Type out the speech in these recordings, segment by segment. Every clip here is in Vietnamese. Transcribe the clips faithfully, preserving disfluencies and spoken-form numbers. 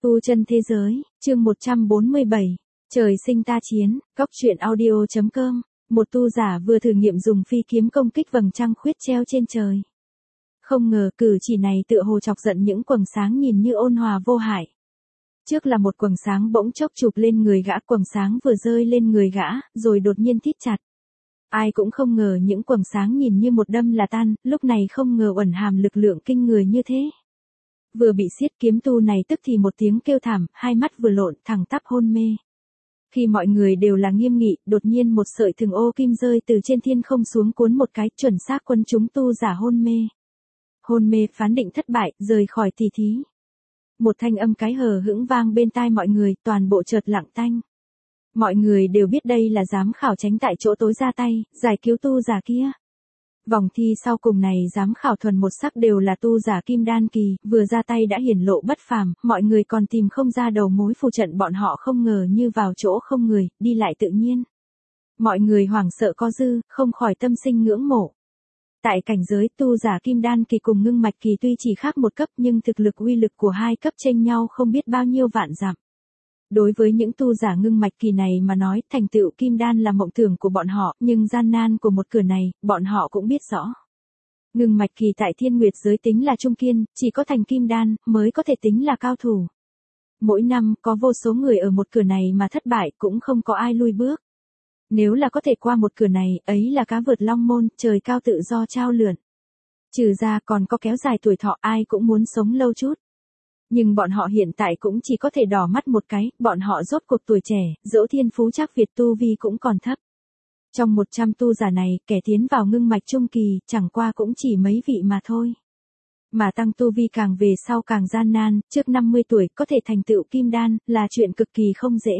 Tu chân thế giới, chương một trăm bốn mươi bảy, trời sinh ta chiến, góc truyện audio.com, một tu giả vừa thử nghiệm dùng phi kiếm công kích vầng trăng khuyết treo trên trời. Không ngờ cử chỉ này tựa hồ chọc giận những quầng sáng nhìn như ôn hòa vô hại. Trước là một quầng sáng bỗng chốc chụp lên người gã, quầng sáng vừa rơi lên người gã, rồi đột nhiên thít chặt. Ai cũng không ngờ những quầng sáng nhìn như một đâm là tan, lúc này không ngờ ẩn hàm lực lượng kinh người như thế. Vừa bị xiết kiếm tu này tức thì một tiếng kêu thảm, hai mắt vừa lộn thẳng tắp hôn mê. Khi mọi người đều là nghiêm nghị, đột nhiên một sợi thừng ô kim rơi từ trên thiên không xuống cuốn một cái, chuẩn xác quân chúng tu giả hôn mê. Hôn mê phán định thất bại, rời khỏi tỷ thí. Một thanh âm cái hờ hững vang bên tai mọi người, toàn bộ chợt lặng tanh. Mọi người đều biết đây là giám khảo tránh tại chỗ tối ra tay, giải cứu tu giả kia. Vòng thi sau cùng này giám khảo thuần một sắc đều là tu giả kim đan kỳ, vừa ra tay đã hiển lộ bất phàm, mọi người còn tìm không ra đầu mối phù trận, bọn họ không ngờ như vào chỗ không người, đi lại tự nhiên. Mọi người hoảng sợ có dư, không khỏi tâm sinh ngưỡng mộ. Tại cảnh giới tu giả kim đan kỳ cùng ngưng mạch kỳ tuy chỉ khác một cấp nhưng thực lực uy lực của hai cấp chênh nhau không biết bao nhiêu vạn dặm. Đối với những tu giả ngưng mạch kỳ này mà nói, thành tựu kim đan là mộng tưởng của bọn họ, nhưng gian nan của một cửa này, bọn họ cũng biết rõ. Ngưng mạch kỳ tại thiên nguyệt giới tính là trung kiên, chỉ có thành kim đan, mới có thể tính là cao thủ. Mỗi năm, có vô số người ở một cửa này mà thất bại, cũng không có ai lui bước. Nếu là có thể qua một cửa này, ấy là cá vượt long môn, trời cao tự do trao lượn. Trừ ra còn có kéo dài tuổi thọ, ai cũng muốn sống lâu chút. Nhưng bọn họ hiện tại cũng chỉ có thể đỏ mắt một cái, bọn họ rốt cuộc tuổi trẻ, dẫu thiên phú chắc Việt tu vi cũng còn thấp. Trong một trăm tu giả này, kẻ tiến vào ngưng mạch trung kỳ, chẳng qua cũng chỉ mấy vị mà thôi. Mà tăng tu vi càng về sau càng gian nan, trước năm mươi tuổi có thể thành tựu kim đan, là chuyện cực kỳ không dễ.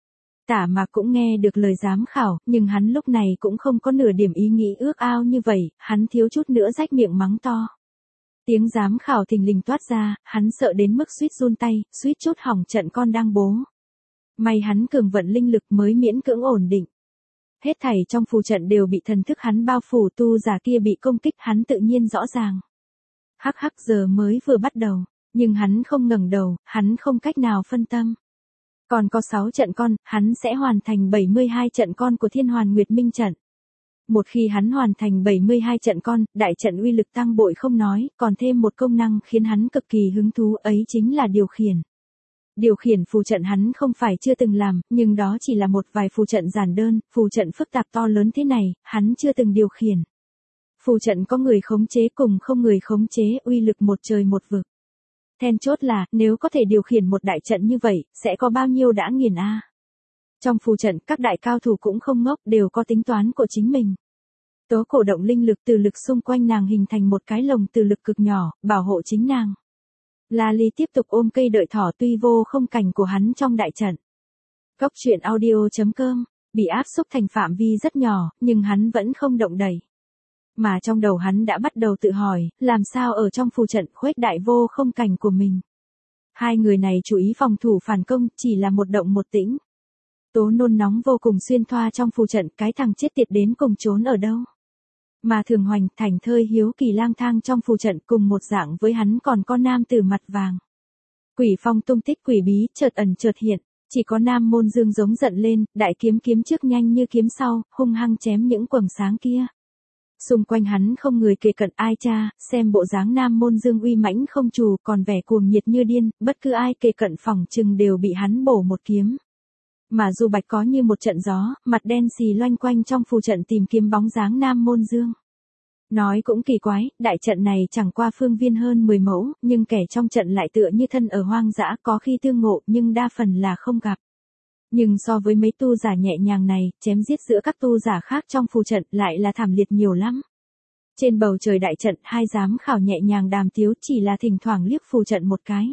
Tả Mạc cũng nghe được lời giám khảo, nhưng hắn lúc này cũng không có nửa điểm ý nghĩ ước ao như vậy, hắn thiếu chút nữa rách miệng mắng to. Tiếng giám khảo thình lình toát ra, hắn sợ đến mức suýt run tay, suýt chút hỏng trận con đang bố. May hắn cường vận linh lực mới miễn cưỡng ổn định. Hết thảy trong phù trận đều bị thần thức hắn bao phủ, tu giả kia bị công kích hắn tự nhiên rõ ràng. Hắc hắc giờ mới vừa bắt đầu, nhưng hắn không ngẩng đầu, hắn không cách nào phân tâm. Còn có sáu trận con, hắn sẽ hoàn thành bảy mươi hai trận con của Thiên Hoàn Nguyệt Minh trận. Một khi hắn hoàn thành bảy mươi hai trận con, đại trận uy lực tăng bội không nói, còn thêm một công năng khiến hắn cực kỳ hứng thú, ấy chính là điều khiển. Điều khiển phù trận hắn không phải chưa từng làm, nhưng đó chỉ là một vài phù trận giản đơn, phù trận phức tạp to lớn thế này, hắn chưa từng điều khiển. Phù trận có người khống chế cùng không người khống chế, uy lực một trời một vực. Then chốt là, nếu có thể điều khiển một đại trận như vậy, sẽ có bao nhiêu đã nghiền a. Trong phù trận, các đại cao thủ cũng không ngốc, đều có tính toán của chính mình. Tố cổ động linh lực từ lực xung quanh nàng hình thành một cái lồng từ lực cực nhỏ, bảo hộ chính nàng. La Ly tiếp tục ôm cây đợi thỏ, tuy vô không cảnh của hắn trong đại trận. Góc truyện audio.com, bị áp xúc thành phạm vi rất nhỏ, nhưng hắn vẫn không động đậy. Mà trong đầu hắn đã bắt đầu tự hỏi, làm sao ở trong phù trận khuếch đại vô không cảnh của mình. Hai người này chú ý phòng thủ phản công, chỉ là một động một tĩnh. Tố nôn nóng vô cùng xuyên thoa trong phù trận, cái thằng chết tiệt đến cùng trốn ở đâu. Mà Thường Hoành, Thành Thơi hiếu kỳ lang thang trong phù trận, cùng một dạng với hắn còn có nam tử mặt vàng. Quỷ Phong tung tích quỷ bí, chợt ẩn chợt hiện, chỉ có Nam Môn Dương giống giận lên, đại kiếm kiếm trước nhanh như kiếm sau, hung hăng chém những quầng sáng kia. Xung quanh hắn không người kề cận, ai cha, xem bộ dáng Nam Môn Dương uy mãnh không trù, còn vẻ cuồng nhiệt như điên, bất cứ ai kề cận phòng chừng đều bị hắn bổ một kiếm. Mà Du Bạch có như một trận gió, mặt đen xì loanh quanh trong phù trận tìm kiếm bóng dáng Nam Môn Dương. Nói cũng kỳ quái, đại trận này chẳng qua phương viên hơn mười mẫu, nhưng kẻ trong trận lại tựa như thân ở hoang dã, có khi tương ngộ nhưng đa phần là không gặp. Nhưng so với mấy tu giả nhẹ nhàng này, chém giết giữa các tu giả khác trong phù trận lại là thảm liệt nhiều lắm. Trên bầu trời đại trận, hai giám khảo nhẹ nhàng đàm tiếu, chỉ là thỉnh thoảng liếc phù trận một cái.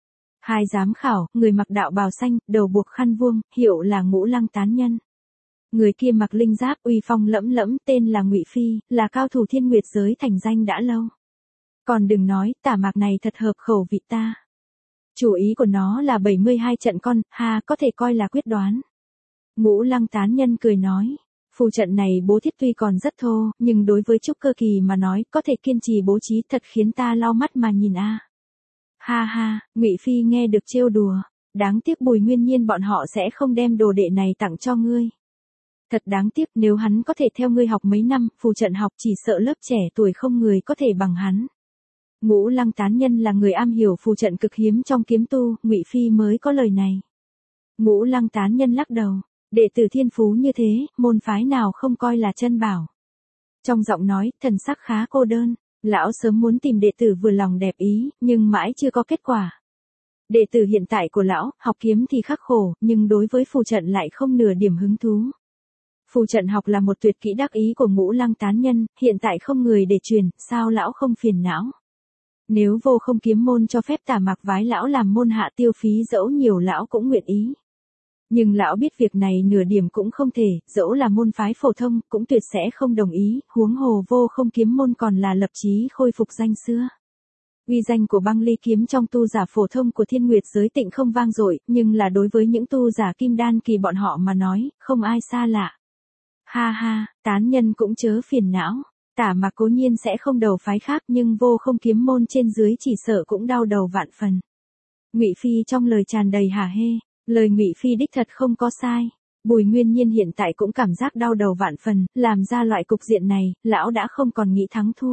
Hai giám khảo, người mặc đạo bào xanh, đầu buộc khăn vuông, hiệu là Ngũ Lăng Tán Nhân. Người kia mặc linh giáp, uy phong lẫm lẫm, tên là Ngụy Phi, là cao thủ thiên nguyệt giới thành danh đã lâu. Còn đừng nói, Tả Mạc này thật hợp khẩu vị ta. Chủ ý của nó là bảy mươi hai trận con, ha, có thể coi là quyết đoán. Ngũ Lăng Tán Nhân cười nói, phù trận này bố thiết tuy còn rất thô, nhưng đối với trúc cơ kỳ mà nói, có thể kiên trì bố trí thật khiến ta lau mắt mà nhìn a. Ha ha, Ngụy Phi nghe được trêu đùa, đáng tiếc Bùi Nguyên Nhiên bọn họ sẽ không đem đồ đệ này tặng cho ngươi. Thật đáng tiếc, nếu hắn có thể theo ngươi học mấy năm, phù trận học chỉ sợ lớp trẻ tuổi không người có thể bằng hắn. Ngũ Lăng tán nhân là người am hiểu phù trận cực hiếm trong kiếm tu, Ngụy Phi mới có lời này. Ngũ Lăng tán nhân lắc đầu, đệ tử thiên phú như thế, môn phái nào không coi là chân bảo. Trong giọng nói, thần sắc khá cô đơn, lão sớm muốn tìm đệ tử vừa lòng đẹp ý, nhưng mãi chưa có kết quả. Đệ tử hiện tại của lão, học kiếm thì khắc khổ, nhưng đối với phù trận lại không nửa điểm hứng thú. Phù trận học là một tuyệt kỹ đắc ý của Ngũ Lăng tán nhân, hiện tại không người để truyền, sao lão không phiền não? Nếu Vô Không kiếm môn cho phép Tả Mạc vái lão làm môn hạ tiêu phí dẫu nhiều lão cũng nguyện ý. Nhưng lão biết việc này nửa điểm cũng không thể, dẫu là môn phái phổ thông, cũng tuyệt sẽ không đồng ý, huống hồ Vô Không kiếm môn còn là lập chí khôi phục danh xưa. Uy danh của Băng Ly kiếm trong tu giả phổ thông của Thiên Nguyệt giới Tịnh không vang dội, nhưng là đối với những tu giả kim đan kỳ bọn họ mà nói, không ai xa lạ. Ha ha, tán nhân cũng chớ phiền não, Tả Mạc cố nhiên sẽ không đầu phái khác, nhưng Vô Không kiếm môn trên dưới chỉ sợ cũng đau đầu vạn phần. Ngụy Phi trong lời tràn đầy hả hê, lời Ngụy Phi đích thật không có sai. Bùi Nguyên Nhiên hiện tại cũng cảm giác đau đầu vạn phần, làm ra loại cục diện này, lão đã không còn nghĩ thắng thua.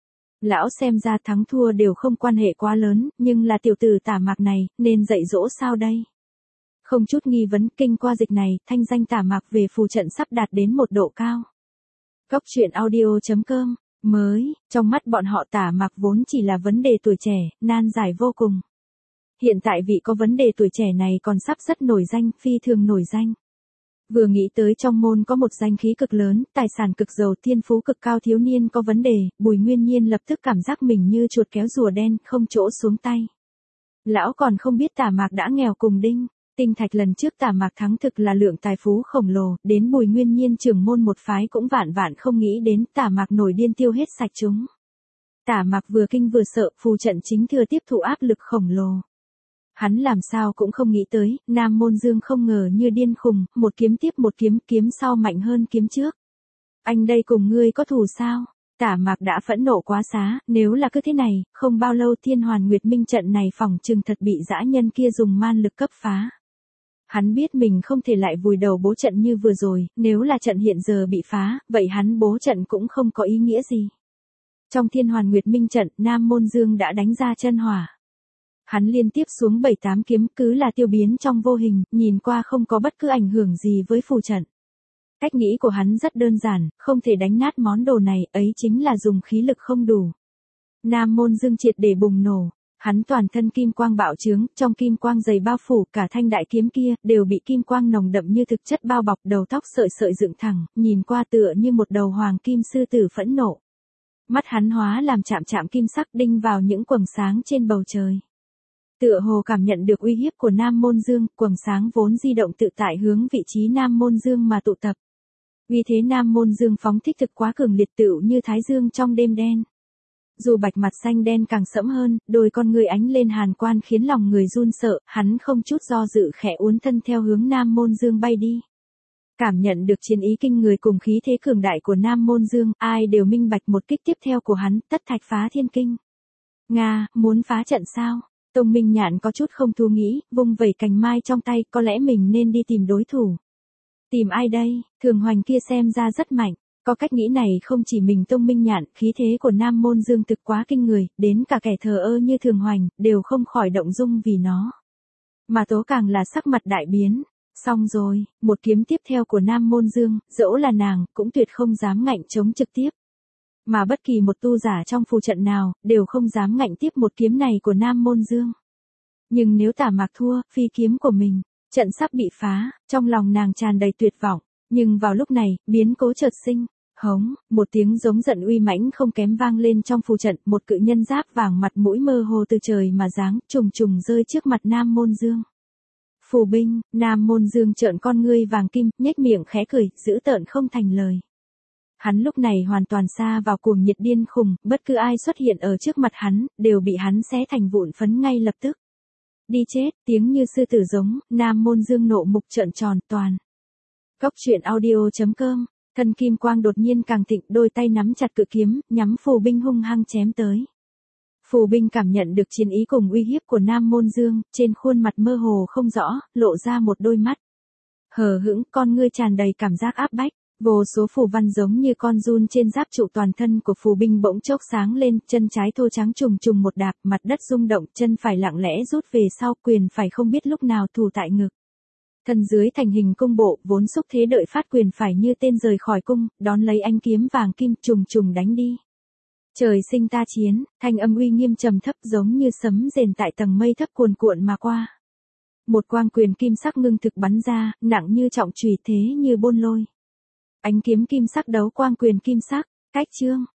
Lão xem ra thắng thua đều không quan hệ quá lớn, nhưng là tiểu tử Tả Mạc này, nên dạy dỗ sao đây? Không chút nghi vấn, kinh qua dịch này, thanh danh Tả Mạc về phù trận sắp đạt đến một độ cao. Góc truyện audio chấm com, mới, trong mắt bọn họ Tả Mạc vốn chỉ là vấn đề tuổi trẻ, nan giải vô cùng. Hiện tại vị có vấn đề tuổi trẻ này còn sắp rất nổi danh, phi thường nổi danh. Vừa nghĩ tới trong môn có một danh khí cực lớn, tài sản cực giàu, thiên phú cực cao thiếu niên có vấn đề, Bùi Nguyên Nhiên lập tức cảm giác mình như chuột kéo rùa đen, không chỗ xuống tay. Lão còn không biết Tả Mạc đã nghèo cùng đinh. Tinh thạch lần trước Tả Mạc thắng thực là lượng tài phú khổng lồ, đến Bùi Nguyên Nhiên trưởng môn một phái cũng vạn vạn không nghĩ đến, Tả Mạc nổi điên tiêu hết sạch chúng. Tả Mạc vừa kinh vừa sợ, phù trận chính thừa tiếp thụ áp lực khổng lồ. Hắn làm sao cũng không nghĩ tới, Nam Môn Dương không ngờ như điên khùng, một kiếm tiếp một kiếm, kiếm sau mạnh hơn kiếm trước. Anh đây cùng ngươi có thù sao? Tả Mạc đã phẫn nộ quá xá, nếu là cứ thế này, không bao lâu Thiên Hoàn Nguyệt Minh trận này phỏng chừng thật bị dã nhân kia dùng man lực cấp phá. Hắn biết mình không thể lại vùi đầu bố trận như vừa rồi, nếu là trận hiện giờ bị phá, vậy hắn bố trận cũng không có ý nghĩa gì. Trong Thiên Hoàn Nguyệt Minh trận, Nam Môn Dương đã đánh ra chân hỏa. Hắn liên tiếp xuống bảy tám kiếm, cứ là tiêu biến trong vô hình, nhìn qua không có bất cứ ảnh hưởng gì với phù trận. Cách nghĩ của hắn rất đơn giản, không thể đánh nát món đồ này, ấy chính là dùng khí lực không đủ. Nam Môn Dương triệt để bùng nổ, hắn toàn thân kim quang bạo trướng, trong kim quang dày bao phủ, cả thanh đại kiếm kia, đều bị kim quang nồng đậm như thực chất bao bọc, đầu tóc sợi sợi dựng thẳng, nhìn qua tựa như một đầu hoàng kim sư tử phẫn nộ. Mắt hắn hóa làm chạm chạm kim sắc đinh vào những quầng sáng trên bầu trời. Tựa hồ cảm nhận được uy hiếp của Nam Môn Dương, quầng sáng vốn di động tự tại hướng vị trí Nam Môn Dương mà tụ tập. Vì thế Nam Môn Dương phóng thích thực quá cường liệt tựu như thái dương trong đêm đen. Dù bạch mặt xanh đen càng sẫm hơn, đôi con người ánh lên hàn quan khiến lòng người run sợ, hắn không chút do dự khẽ uốn thân theo hướng Nam Môn Dương bay đi. Cảm nhận được chiến ý kinh người cùng khí thế cường đại của Nam Môn Dương, ai đều minh bạch một kích tiếp theo của hắn, tất thạch phá thiên kinh. Nga, muốn phá trận sao? Tông Minh Nhạn có chút không thu nghĩ, vung vẩy cành mai trong tay, có lẽ mình nên đi tìm đối thủ. Tìm ai đây? Thường Hoành kia xem ra rất mạnh. Có cách nghĩ này không chỉ mình Tông Minh Nhạn, khí thế của Nam Môn Dương thực quá kinh người, đến cả kẻ thờ ơ như Thường Hoành, đều không khỏi động dung vì nó. Mà Tố càng là sắc mặt đại biến. Xong rồi, một kiếm tiếp theo của Nam Môn Dương, dẫu là nàng, cũng tuyệt không dám ngạnh chống trực tiếp. Mà bất kỳ một tu giả trong phù trận nào, đều không dám ngạnh tiếp một kiếm này của Nam Môn Dương. Nhưng nếu Tả Mạc thua, phi kiếm của mình, trận sắp bị phá, trong lòng nàng tràn đầy tuyệt vọng. Nhưng vào lúc này, biến cố chợt sinh, hống, một tiếng giống giận uy mãnh không kém vang lên trong phù trận, một cự nhân giáp vàng mặt mũi mơ hồ từ trời mà giáng, trùng trùng rơi trước mặt Nam Môn Dương. Phù binh, Nam Môn Dương trợn con ngươi vàng kim, nhếch miệng khẽ cười, dữ tợn không thành lời. Hắn lúc này hoàn toàn sa vào cuồng nhiệt điên khùng, bất cứ ai xuất hiện ở trước mặt hắn, đều bị hắn xé thành vụn phấn ngay lập tức. Đi chết, tiếng như sư tử giống, Nam Môn Dương nộ mục trợn tròn toàn. Góc truyện audio chấm com, thân kim quang đột nhiên càng thịnh, đôi tay nắm chặt cự kiếm, nhắm phù binh hung hăng chém tới. Phù binh cảm nhận được chiến ý cùng uy hiếp của Nam Môn Dương, trên khuôn mặt mơ hồ không rõ, lộ ra một đôi mắt hờ hững, con ngươi tràn đầy cảm giác áp bách. Vô số phù văn giống như con giun trên giáp trụ toàn thân của phù binh bỗng chốc sáng lên, chân trái thô trắng trùng trùng một đạp, mặt đất rung động, chân phải lặng lẽ rút về sau, quyền phải không biết lúc nào thủ tại ngực. Thân dưới thành hình cung bộ, vốn xúc thế đợi phát, quyền phải như tên rời khỏi cung, đón lấy ánh kiếm vàng kim trùng trùng đánh đi. Trời sinh ta chiến, thanh âm uy nghiêm trầm thấp giống như sấm rền tại tầng mây thấp cuồn cuộn mà qua. Một quang quyền kim sắc ngưng thực bắn ra, nặng như trọng chùy, thế như bôn lôi. Ánh kiếm kim sắc đấu quang quyền kim sắc, cách chương.